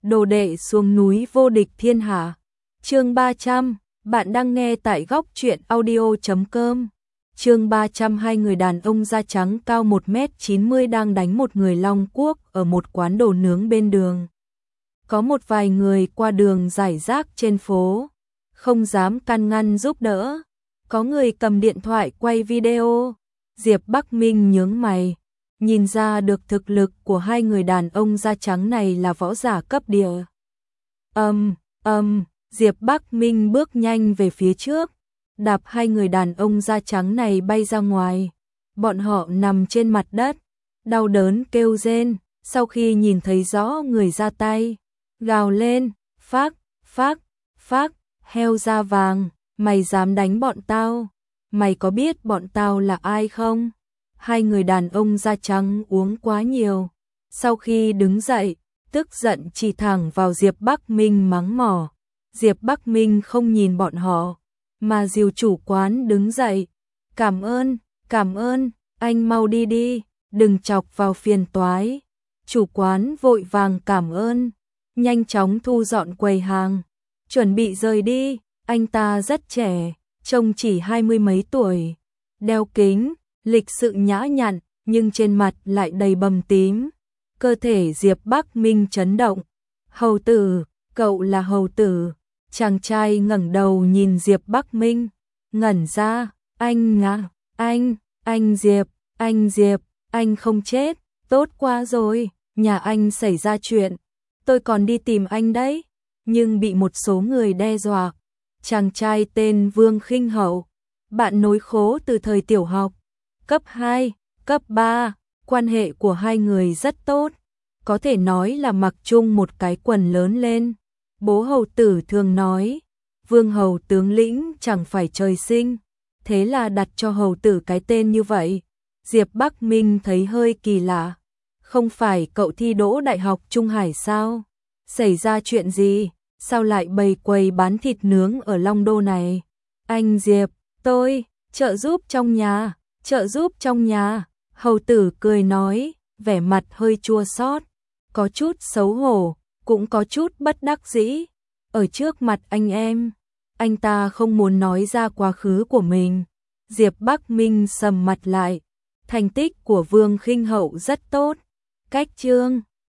Đồ đệ xuống núi vô địch thiên hạ. Chương 300, bạn đang nghe tại góc truyện audio.com. Chương 300, hai người đàn ông da trắng cao 1m90 đang đánh một người Long Quốc ở một quán đồ nướng bên đường. Có một vài người qua đường rải rác trên phố, không dám can ngăn giúp đỡ. Có người cầm điện thoại quay video. Diệp Bắc Minh nhướng mày, nhìn ra được thực lực của hai người đàn ông da trắng này là võ giả cấp địa. Diệp Bắc Minh bước nhanh về phía trước, đạp hai người đàn ông da trắng này bay ra ngoài. Bọn họ nằm trên mặt đất, đau đớn kêu rên, sau khi nhìn thấy rõ người ra tay, gào lên, phác, heo da vàng, mày dám đánh bọn tao, mày có biết bọn tao là ai không? Hai người đàn ông da trắng uống quá nhiều, sau khi đứng dậy, tức giận chỉ thẳng vào Diệp Bắc Minh mắng mỏ. Diệp Bắc Minh không nhìn bọn họ, mà dìu chủ quán đứng dậy. Cảm ơn, anh mau đi đi, đừng chọc vào phiền toái. Chủ quán vội vàng cảm ơn, nhanh chóng thu dọn quầy hàng, chuẩn bị rời đi. Anh ta rất trẻ, trông chỉ 20 mấy tuổi, đeo kính, lịch sự nhã nhặn, nhưng trên mặt lại đầy bầm tím. Cơ thể Diệp Bắc Minh chấn động. Hầu tử, cậu là hầu tử. Chàng trai ngẩng đầu nhìn Diệp Bắc Minh, ngẩn ra, anh Diệp, anh không chết, tốt quá rồi, nhà anh xảy ra chuyện, tôi còn đi tìm anh đấy, nhưng bị một số người đe dọa. Chàng trai tên Vương Khinh Hậu, bạn nối khố từ thời tiểu học, cấp 2, cấp 3, quan hệ của hai người rất tốt, có thể nói là mặc chung một cái quần lớn lên. Bố hầu tử thường nói, Vương hầu tướng lĩnh chẳng phải trời sinh, thế là đặt cho hầu tử cái tên như vậy. Diệp Bắc Minh thấy hơi kỳ lạ, không phải cậu thi đỗ Đại học Trung Hải sao? Xảy ra chuyện gì? Sao lại bày quầy bán thịt nướng ở Long Đô này? Anh Diệp, tôi, trợ giúp trong nhà. Hầu tử cười nói, vẻ mặt hơi chua xót, có chút xấu hổ, cũng có chút bất đắc dĩ. Ở trước mặt anh em, anh ta không muốn nói ra quá khứ của mình. Diệp Bắc Minh sầm mặt lại, thành tích của Vương Khinh Hậu rất tốt. Cách chương